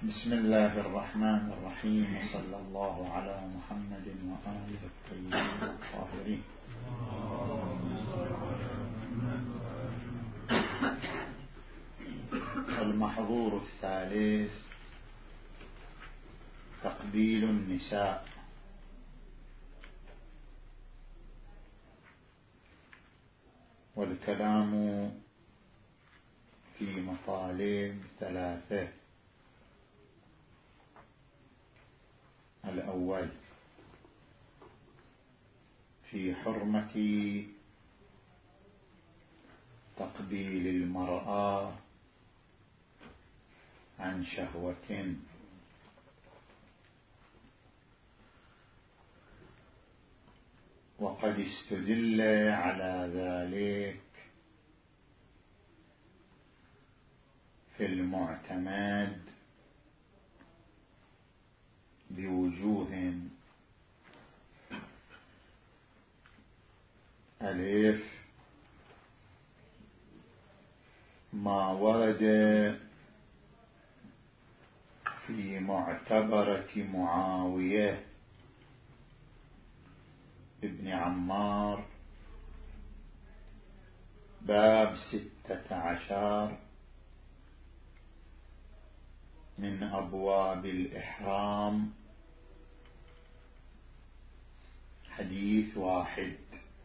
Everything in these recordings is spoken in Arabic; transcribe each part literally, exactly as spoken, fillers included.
بسم الله الرحمن الرحيم، صلى الله على محمد وآله الطيبين الطاهرين. المحظور الثالث تقبيل النساء. والكلام في مطالب ثلاثة. الأول في حرمة تقبيل المرأة عن شهوة، وقد استدل على ذلك في المعتمد بوجوه: ألف، ما ورد في معتبرة معاوية ابن عمار باب ستة عشر من أبواب الإحرام، حديث واحد: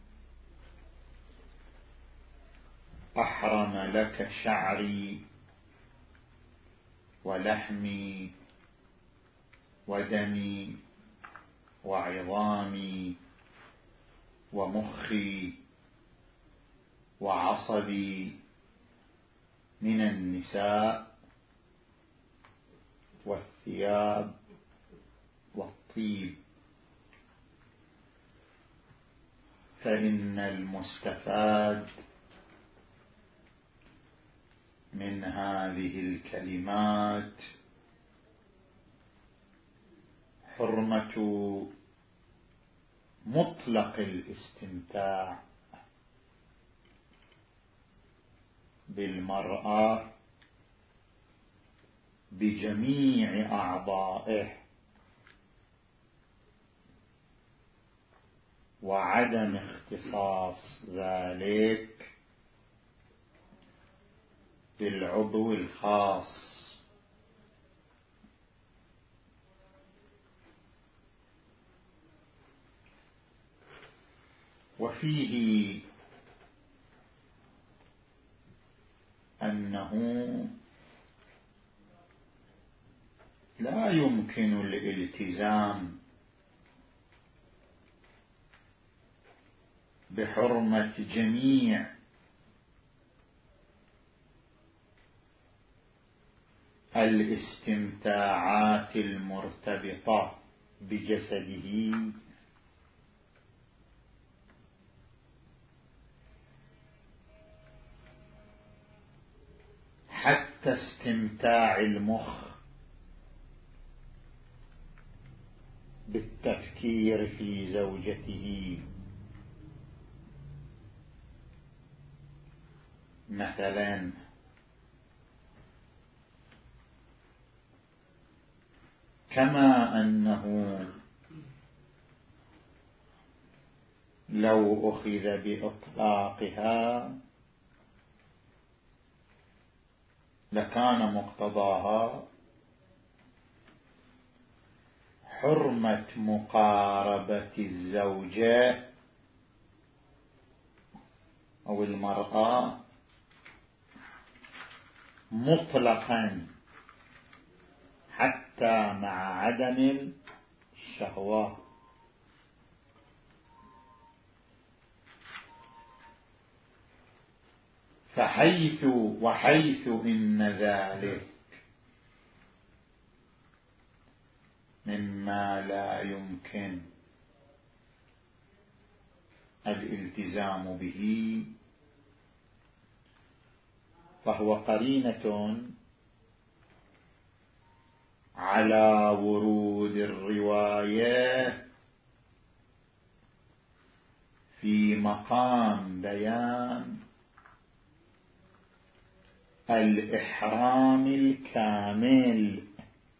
أحرم لك شعري ولحمي ودمي وعظامي ومخي وعصبي من النساء والثياب والطيب، فإن المستفاد من هذه الكلمات حرمة مطلق الاستمتاع بالمرأة بجميع أعضائه، وعدم اختصاص ذلك بالعضو الخاص. وفيه أنه لا يمكن الالتزام بحرمة جميع الاستمتاعات المرتبطة بجسده حتى استمتاع المخ بالتفكير في زوجته، مثلا كما أنه لو أخذ بإطلاقها لكان مقتضاها حرمة مقاربة الزوجة أو المرأة مطلقا حتى مع عدم الشهوة. فحيث وحيث إن ذلك مما لا يمكن الالتزام به، فهو قرينة على ورود الرواية في مقام بيان الإحرام الكامل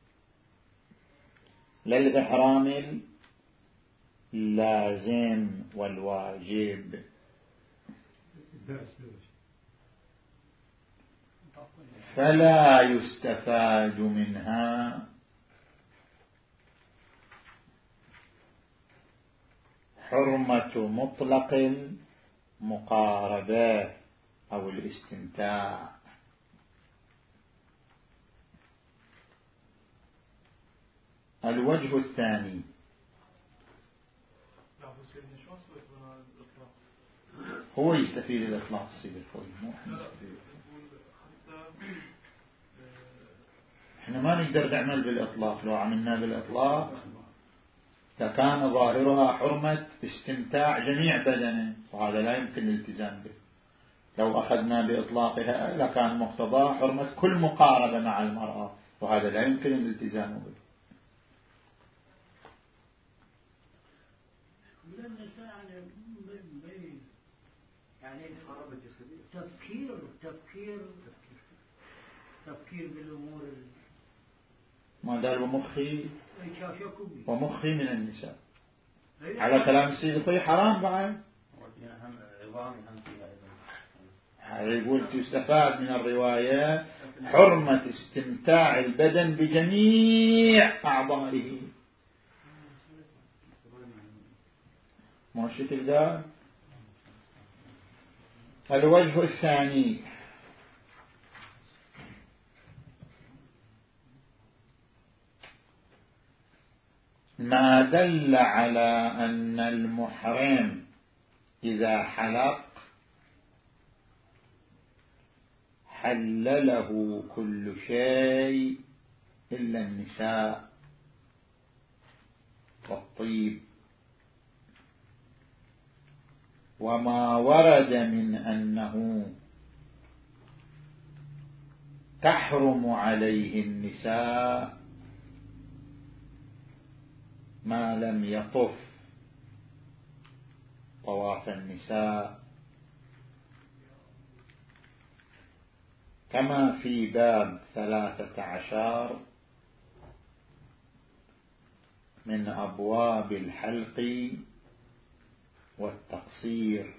للإحرام اللازم والواجب. فلا يستفاد منها حرمة مطلق المقاربة أو الاستمتاع. الوجه الثاني هو يستفيد الإطلاق السيد الخوي، مو احنا نستفيد. احنا ما نقدر نعمل بالإطلاق. لو عملنا بالإطلاق فكان ظاهرها حرمة استمتاع جميع بدنه، وهذا لا يمكن الالتزام به. لو أخذنا بإطلاقها لكان مقتضاه حرمة كل مقاربة مع المرأة، وهذا لا يمكن الالتزام به. يعني تفكير تفكير تفكير بالأمور ما قال ومخي ومخي من النساء على كلام السيد الخوي حرام بعد. يقول يستفاد من الرواية حرمة استمتاع البدن بجميع أعضائه. ما الشكل ده. الوجه الثاني ما دل على أن المحرم إذا حلق حل له كل شيء إلا النساء والطيب، وما ورد من أنه تحرم عليه النساء ما لم يطف طواف النساء، كما في باب ثلاثة عشر من أبواب الحلق والتقصير.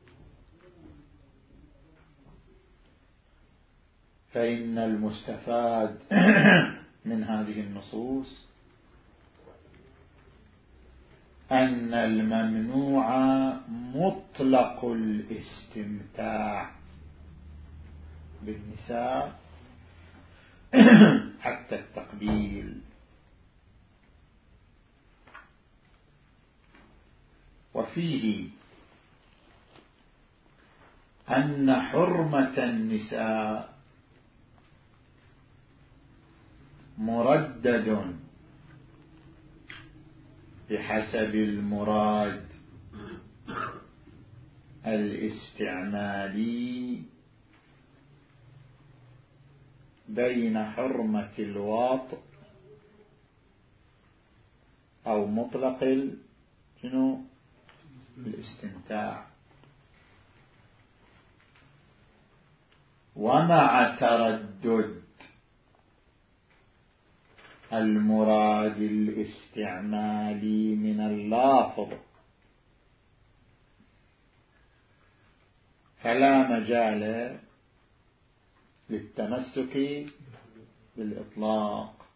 فإن المستفاد من هذه النصوص أن الممنوع مطلق الاستمتاع بالنساء حتى التقبيل. وفيه أن حرمة النساء مردد بحسب المراد الاستعمالي بين حرمة الواطئ أو مطلق شنو الاستمتاع، ومع تردد المراد الاستعمالي من اللافظ فلا مجال للتمسك بالإطلاق.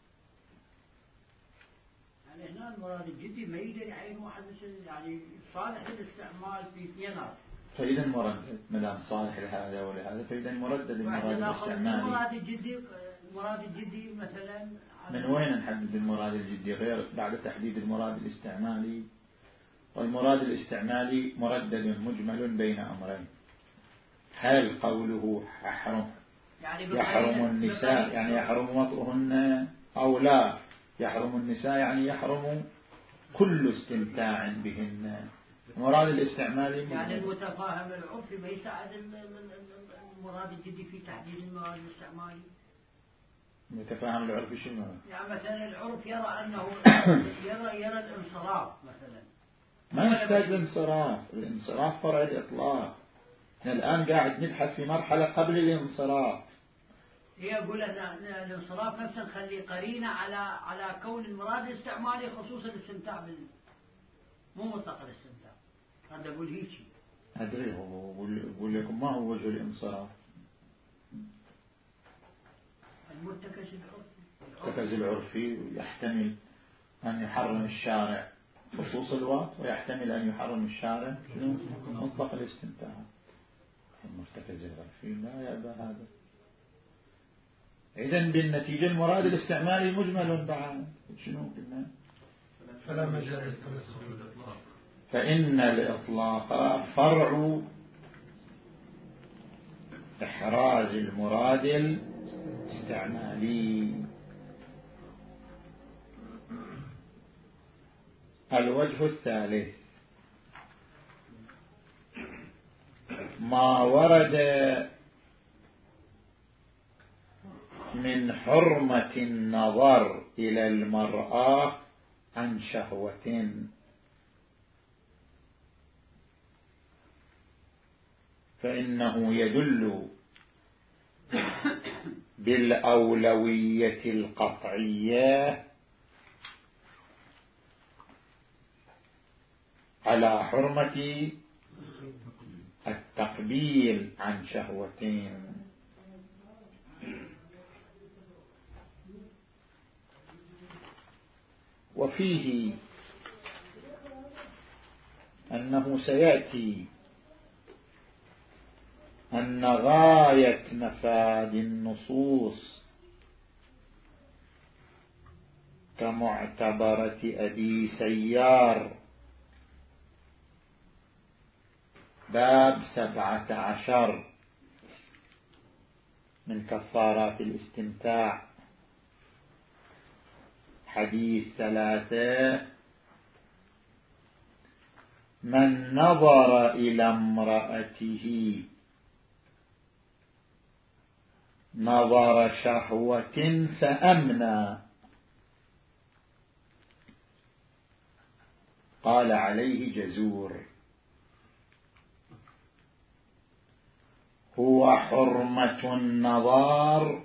يعني هنا المراد الجدي ما يقدر يعين واحد مثل يعني صالح للاستعمال في اثنينات. فإذا مردد مدام صالح لهذا ولهذا فإذا مردد المراد الاستعمالي. المراد الجدي المراد الجدي مثلا من وين نحدد المراد الجدي غير بعد تحديد المراد الاستعمالي؟ والمراد الاستعمالي مردد مجمل بين أمرين. هل قوله يحرم يعني يحرم النساء يعني يحرم وطئهن أو لا يحرم النساء يعني يحرم كل استمتاع بهن؟ المراد الاستعمالي مجمل. يعني المتفاهم العرفي ما يساعد المراد الجدي في تحديد المراد الاستعمالي. متفاهم العرف شنو؟ يعني مثلا العرف يرى أنه يرى يرى الانصراف مثلا. ما يحتاج الانصراف، الانصراف فرع الإطلاق. الآن قاعد نبحث في مرحلة قبل الانصراف. هي أقول أن الانصراف نفسه نخلي قرينة على على كون المراد الاستعمالي خصوصا الاستمتاع بال مو مطلق الاستمتاع. هذا أقول هيك. أدري هو أقول لكم ما هو وجه الانصراف؟ المرتكز العرفي. المرتكز العرفي يحتمل أن يحرم الشارع خصوص الوقت، ويحتمل أن يحرم الشارع مطلق الاستمتاع. المرتكز العرفي لا يأبى هذا. إذن بالنتيجة المراد الاستعمالي مجمل بعد. شنو قلنا؟ فلا مجال للتمسك بالإطلاق، فإن الإطلاق فرع إحراز المراد الاستعمالي. الوجه الثالث ما ورد من حرمة النظر إلى المرأة عن شهوة، فإنه يدل بالأولوية القطعية على حرمة التقبيل عن شهوتين. وفيه أنه سيأتي أن غاية مفاد النصوص كمعتبرة أبي سيار باب سبعة عشر من كفارات الاستمتاع حديث ثلاثة: من نظر إلى امرأته نظر شهوة فأمنى قال عليه جزور. هو حرمة النظر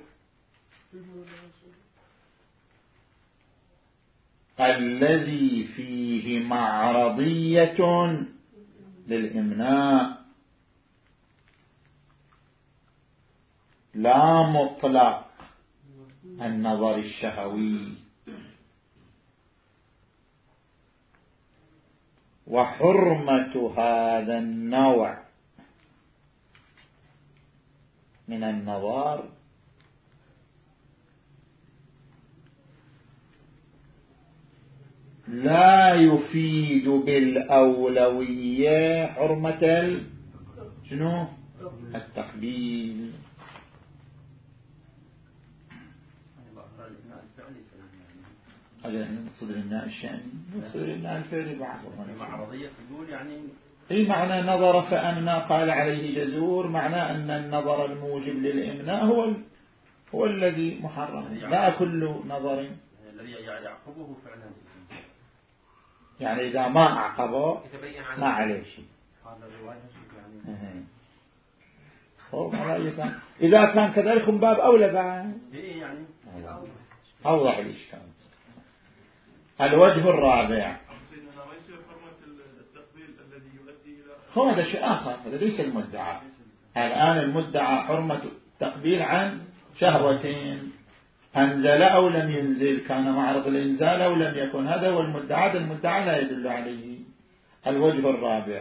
الذي فيه معرضية للإمناء، لا مطلق النظر الشهوي. وحرمة هذا النوع من النظر لا يفيد بالأولوية حرمة شنو؟ التقبيل. هذا نقصد الإمناء الشأني، نقصد الإمناء الفعلي بعض المعرضية تقول يعني أي معنى نظر فأمنى قال عليه جزور، معنى أن النظر الموجب للإمناء هو ال... هو الذي محرم، لا كل نظر الذي يعقبه فعلا. يعني إذا ما أعقبه ما عليه شيء. إذا كان كذلك من باب أولى بعد أوضح الإشكال. الوجه الرابع هو هذا شيء آخر، هذا ليس المدعى. الآن المدعى حرمة التقبيل عن شهوتين، أنزل أو لم ينزل، كان معرض الإنزال أو لم يكن، هذا هو المدعى. المدعى لا يدل عليه. الوجه الرابع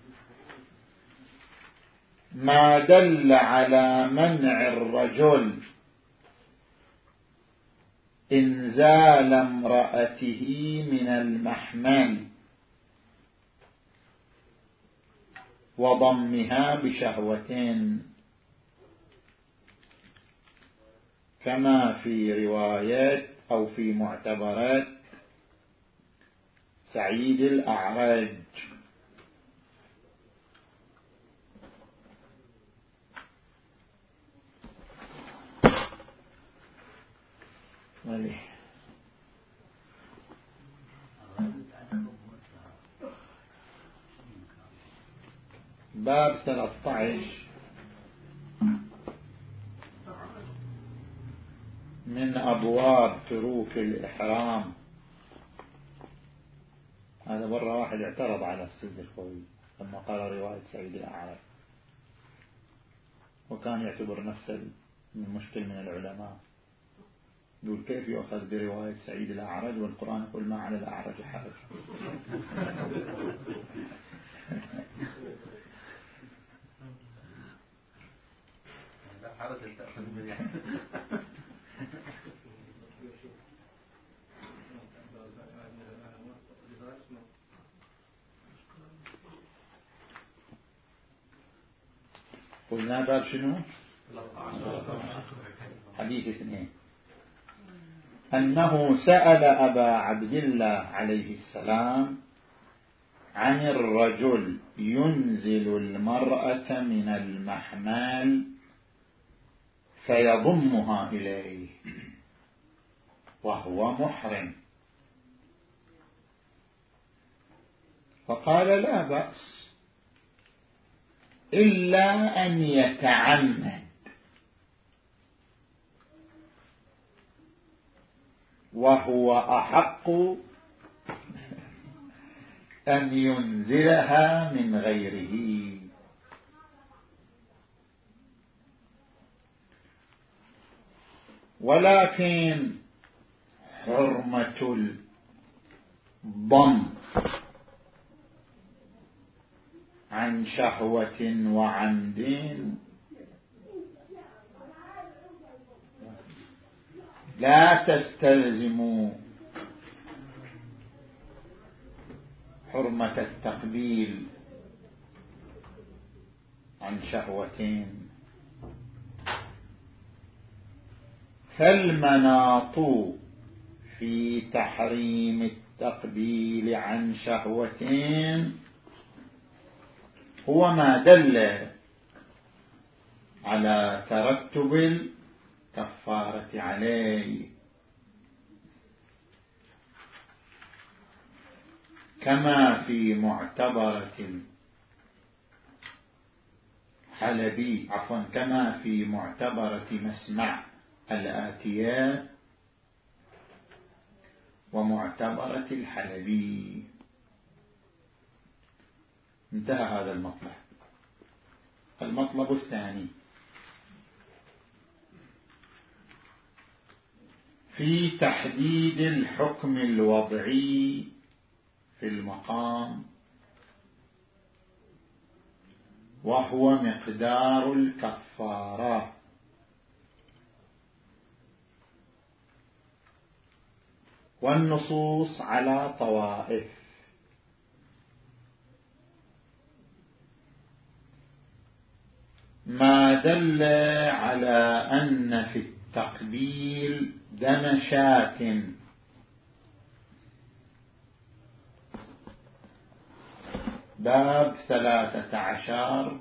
ما دل على منع الرجل إنزال امرأته من المحمل وضمها بشهوتين، كما في روايات أو في معتبرات سعيد الأعرج. مليح. باب ثلاثة عشر أبواب تروك الإحرام. هذا مرة واحد اعترض على السيد الخوي لما قال رواية سعيد الأعرج، وكان يعتبر نفسه من مشكل من العلماء، يقول كيف يؤخذ برواية سعيد الأعرج والقرآن يقول ما على الأعرج حرج. قلنا باب شنو؟ حديث اثنين. أنه سأل أبا عبد الله عليه السلام عن الرجل ينزل المرأة من المحمال فيضمها إليه وهو محرم، فقال لا بأس إلا أن يتعمد، وهو أحق أن ينزلها من غيره. ولكن حرمة الضم عن شهوة وعمد لا تستلزم حرمة التقبيل عن شهوتين. فالمناط في تحريم التقبيل عن شهوتين هو ما دل على ترتب الكفارة عليه، كما في معتبرة الحلبي عفوا كما في معتبرة مسمع الآتيات ومعتبرة الحلبي. انتهى هذا المطلب. المطلب الثاني في تحديد الحكم الوضعي في المقام، وهو مقدار الكفارة. والنصوص على طوائف، ما دل على أن في التقبيل دم شاة باب ثلاثة عشر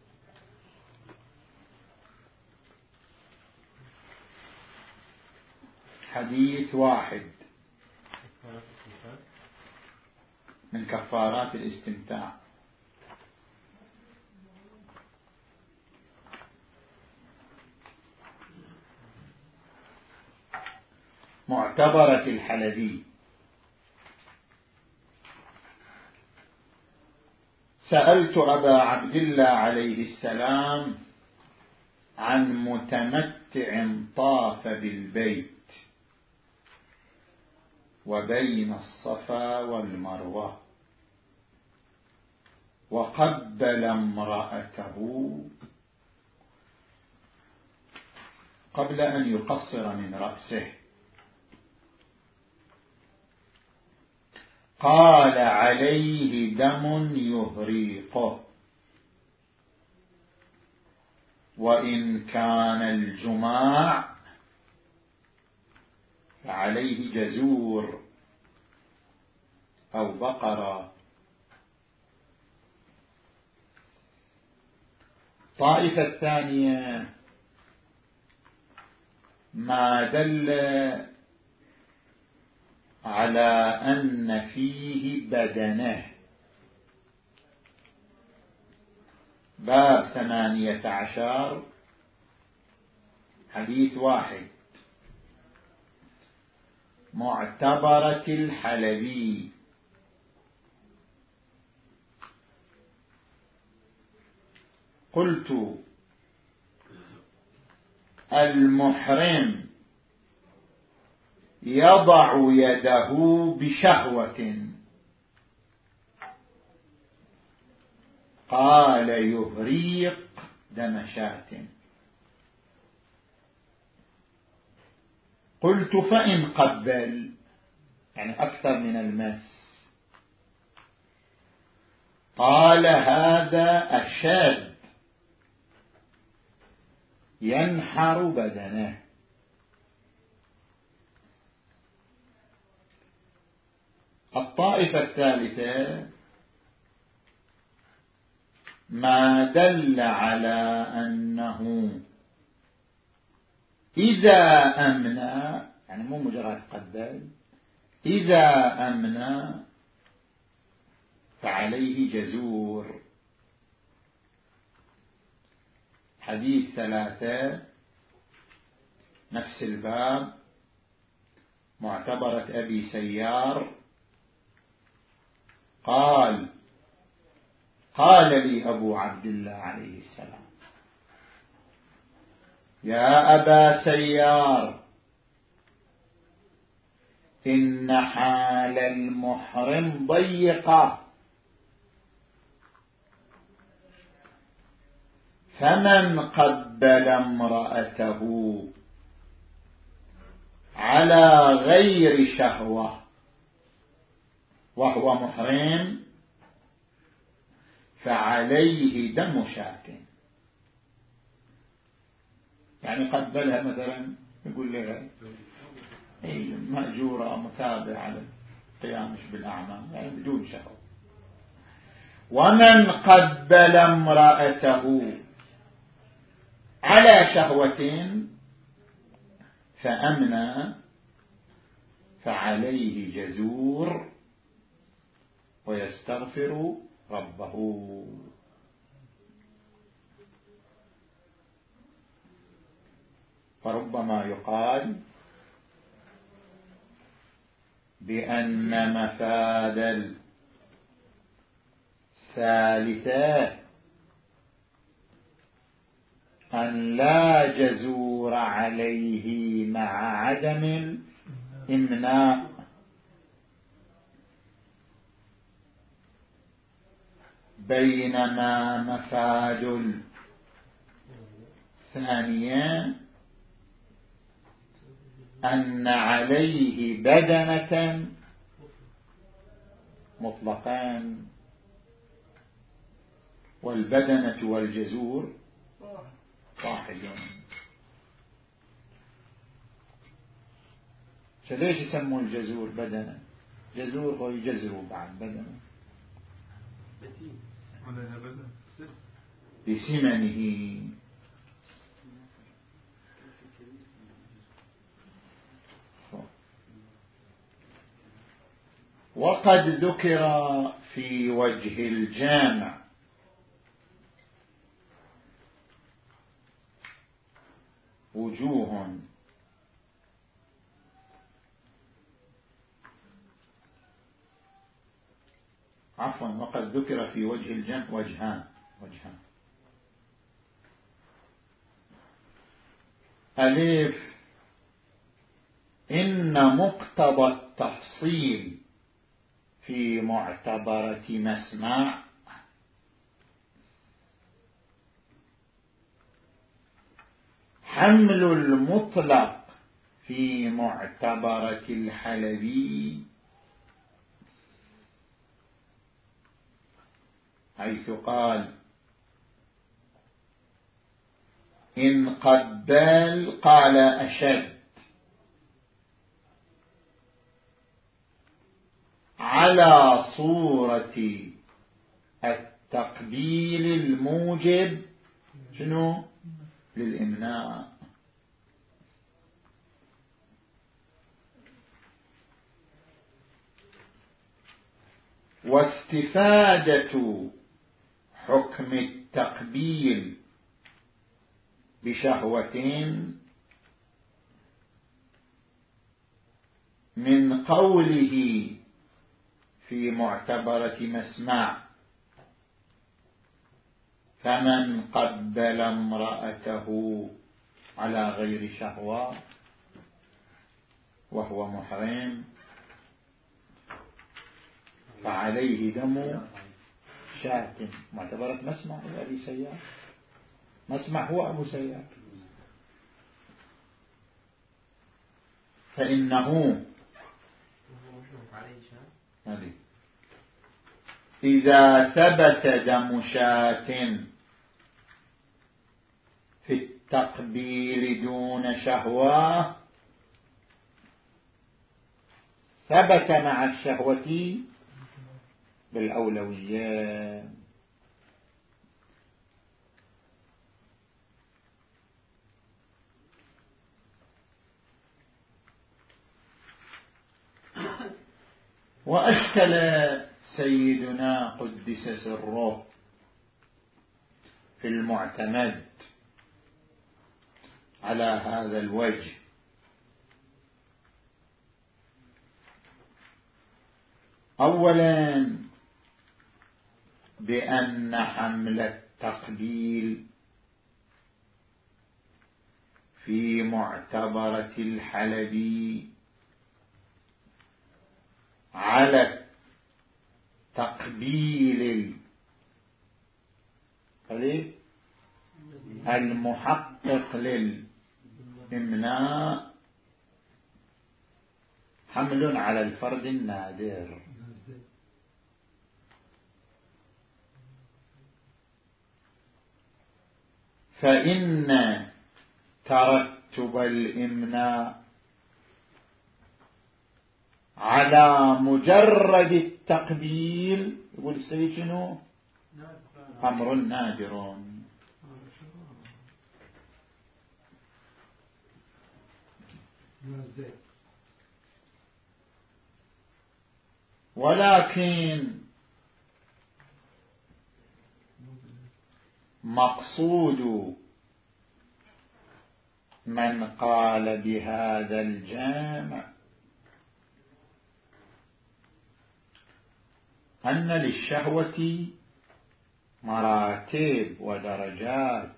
حديث واحد من كفارات الاستمتاع. معتبرة الحلبي سألت أبا عبد الله عليه السلام عن متمتع طاف بالبيت وبين الصفا والمروة وقبل امرأته قبل أن يقصر من رأسه، قال عليه دم يهريقه، وإن كان الجماع فعليه جزور أو بقرة. الطائفة الثانية ما دل على أن فيه بدنه، باب ثمانية عشر حديث واحد معتبرة الحلبي. قلت المحرم يضع يده بشهوة، قال يهريق دم شاة. قلت فإن قبل، يعني أكثر من المس، قال هذا أشد، ينحر بدنه. الطائفة الثالثة ما دل على أنه إذا أمنى، يعني مو مجرد قبل، إذا أمنى فعليه جزور. حديث ثلاثة نفس الباب، معتبرة أبي سيار، قال قال لي أبو عبد الله عليه السلام: يا أبا سيار، إن حال المحرم ضيقة، فمن قبل امرأته على غير شهوة وهو محرم فعليه دم شاة. يعني قبلها مثلا يقول لها أي مأجورة متابعة على القيام بالأعمال، يعني بدون شهوة. ومن قبل امرأته على شهوة فأمنى فعليه جزور ويستغفر ربه. فربما يقال بأن مفاد الثالثة أن لا جزور عليه مع عدم الإمناء، بينما مفاد الثانية أن عليه بدنة مطلقان، والبدنة والجزور واحد. فليش يسموا الجزور بدنة؟ جزور هو يجزروا بعد بدنة بسمنه. وقد ذكر في وجه الجامع وجوه عفوا وقد ذكر في وجه الجمع وجهان وجهان ألف إن مقتضى التفصيل في معتبرة مسمع حمل المطلق في معتبرة الحلبي، حيث قال إن قبل قال أشد على صورة التقبيل الموجب شنو للإمناء. واستفادة حكم التقبيل بشهوة من قوله في معتبرة مسمع فمن قبل امرأته على غير شهوة وهو محرم فعليه دم شاة. معتبرة مسمع أبي سيار، مسمع هو أبو سيار، فإنه إذا ثبت دم شاة في التقبيل دون شهوة ثبت مع الشهوة بالأولوية. وأشكل سيدنا قدس سره في المعتمد على هذا الوجه. أولا بأن حمل التقبيل في معتبرة الحلبي على تقبيل المحقق للإمناء حمل على الفرد النادر. فإن ترتب الإمناء على مجرد التقبيل يقول السيد شنو؟ أمر نادر. ولكن مقصود من قال بهذا الجامع أن للشهوة مراتب ودرجات،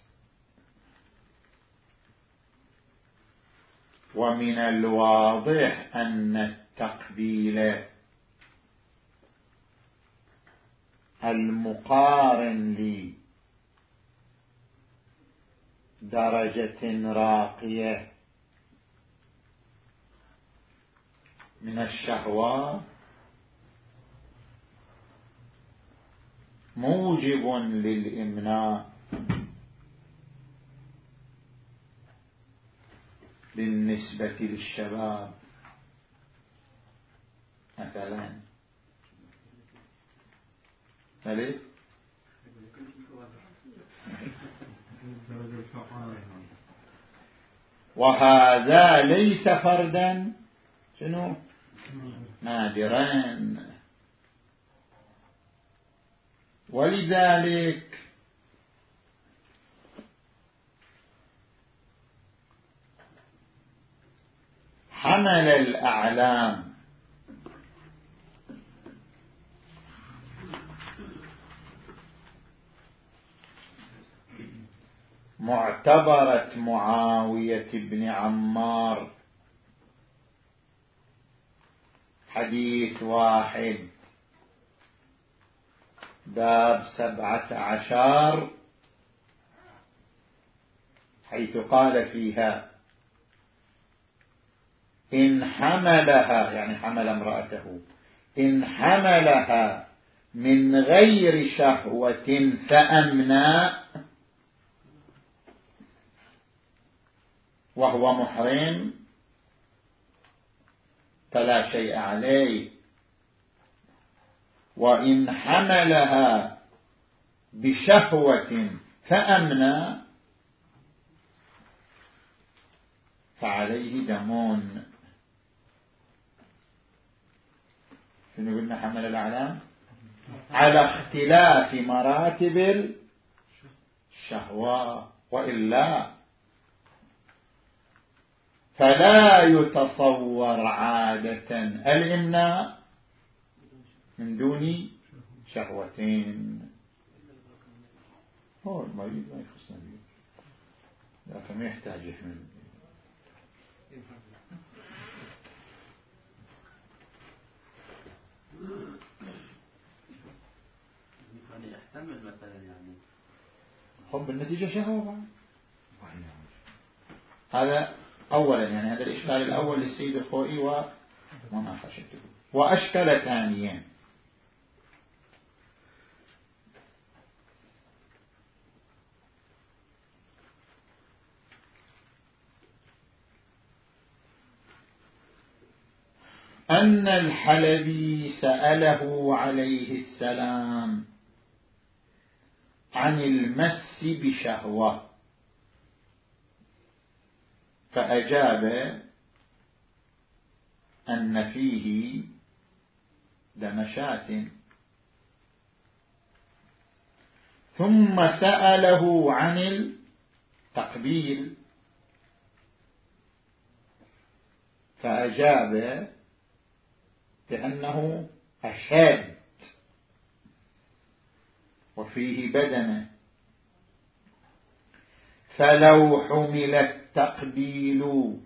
ومن الواضح أن التقبيل المقارن لدرجة راقية من الشهوة موجب للإمناء بالنسبة للشباب مثلا. مالك وهذا ليس فردا شنو نادرا. ولذلك حمل الأعلام معتبرة معاوية بن عمار حديث واحد باب سبعة عشر حيث قال فيها إن حملها، يعني حمل امرأته، إن حملها من غير شهوة فأمنى وهو محرم فلا شيء عليه، وإن حملها بشهوة فأمنى فعليه دمون. شنو قلنا؟ حمل الأعلام على اختلاف مراتب الشهوة، وإلا فلا يتصور عادة الإمناء من دون شهوتين. هو المريض ما يخصنا به، لكن ما يحتاج يحمل. يعني يحتمل مثلا يعني حب النتيجة شهوة بعد. هذا أولا، يعني هذا الإشكال الأول للسيد الخوئي ومناقشته. وأشكال ثانيا أن الحلبي سأله عليه السلام عن المس بشهوة، فأجاب أن فيه دمشات، ثم سأله عن التقبيل فأجاب بأنه أشد وفيه بدنه. فلو حمل التقبيل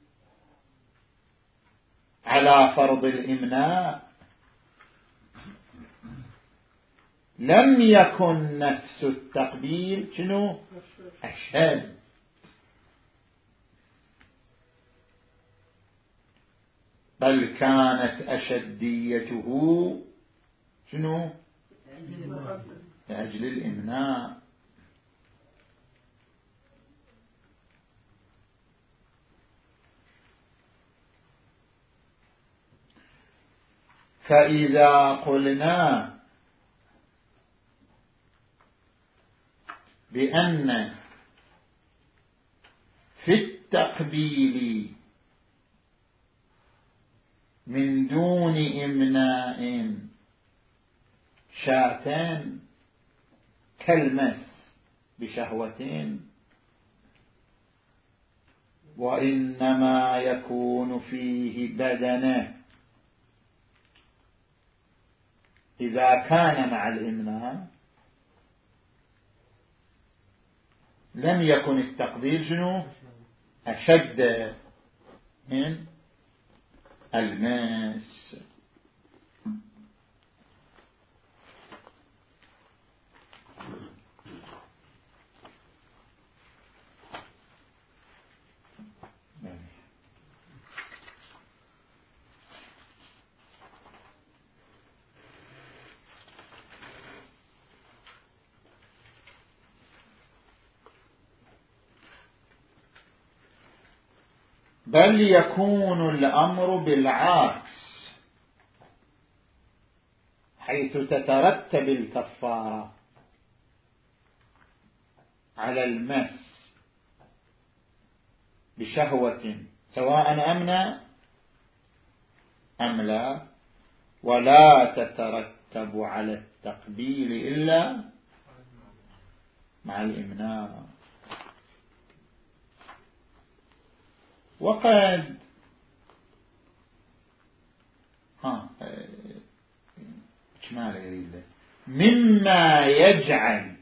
على فرض الإمناء لم يكن نفس التقبيل شنو أشد، بل كانت أشديته شنو لأجل الإمناء. فإذا قلنا بأن في التقبيل من دون إمناء شاتان كالمس بشهوتين، وإنما يكون فيه بدنه إذا كان مع الإمناء، لم يكن التقبيل شنو أشد من المس. بل يكون الأمر بالعكس، حيث تترتب الكفارة على المس بشهوة سواء أمنى أم لا، ولا تترتب على التقبيل إلا مع الإمناء. وقد ها شمال يريد مما يجعل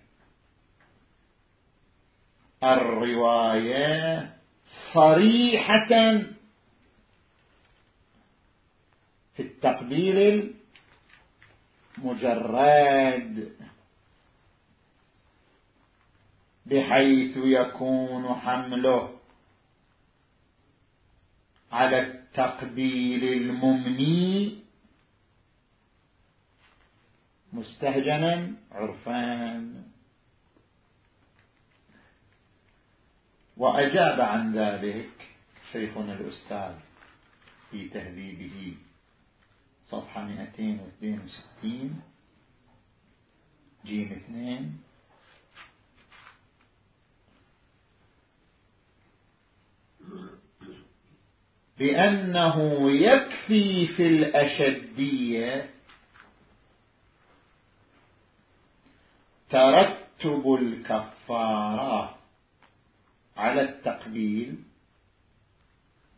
الرواية صريحة في التقبيل المجرد، بحيث يكون حمله على التقبيل الممني مستهجنا عرفان. وأجاب عن ذلك شيخنا الأستاذ في تهذيبه صفحة مئتين واثنين وستين جيم اثنين، بأنه يكفي في الأشدية ترتب الكفارة على التقبيل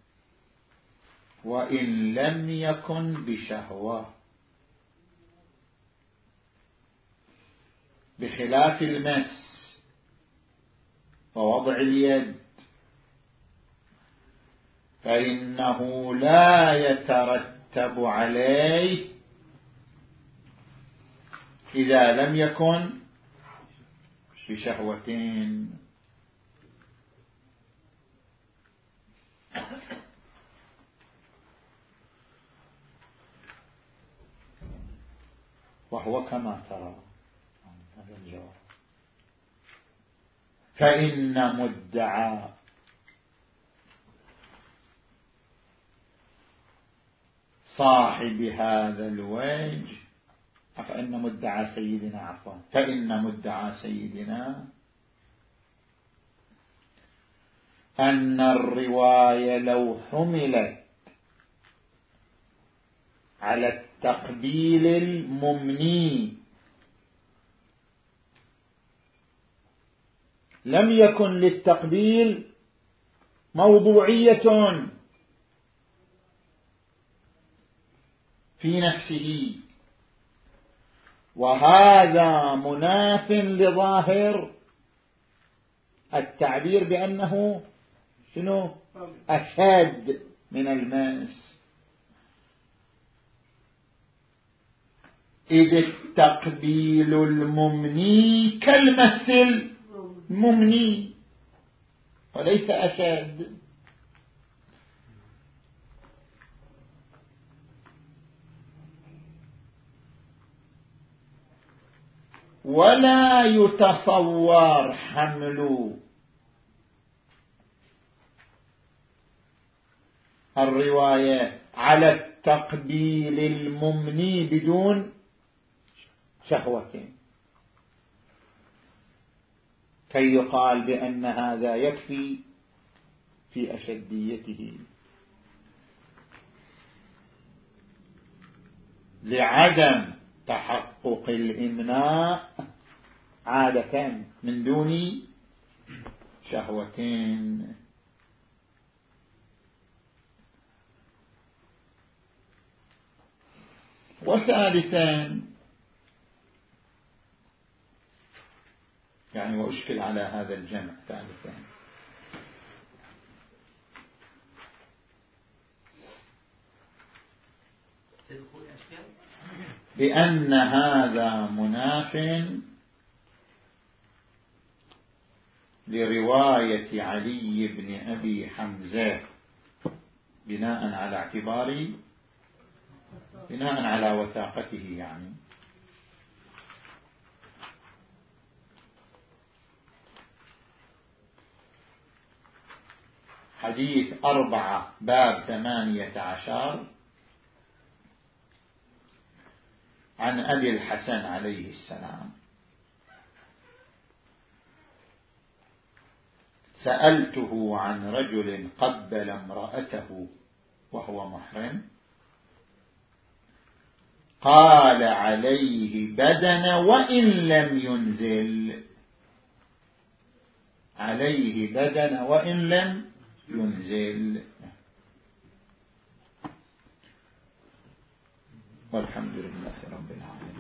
وإن لم يكن بشهوة، بخلاف المس ووضع اليد فإنه لا يترتب عليه إذا لم يكن بشهوتين. وهو كما ترى هذا الجواب. فإن مدعى صاحب هذا الوجه، فإن مدعى سيدنا عفوا فإن مدعى سيدنا أن الرواية لو حملت على التقبيل الممني لم يكن للتقبيل موضوعية في نفسه، وهذا مناف لظاهر التعبير بأنه شنو أشد من الماس، إذ التقبيل الممني كالمس الممني وليس أشد. ولا يتصور حمل الرواية على التقبيل الممني بدون شهوة كي يقال بأن هذا يكفي في أشديته، لعدم تحقق الإمناء عادة من دون شهوتين. وثالثا يعني وأشكل على هذا الجمع ثالثا بأن هذا مناف لرواية علي بن أبي حمزة بناء على اعتبار بناء على وثاقته، يعني حديث أربعة باب ثمانية عشر عن أبي الحسن عليه السلام: سألته عن رجل قبل امرأته وهو محرم، قال عليه بدن وإن لم ينزل، عليه بدن وإن لم ينزل. والحمد لله رب العالمين.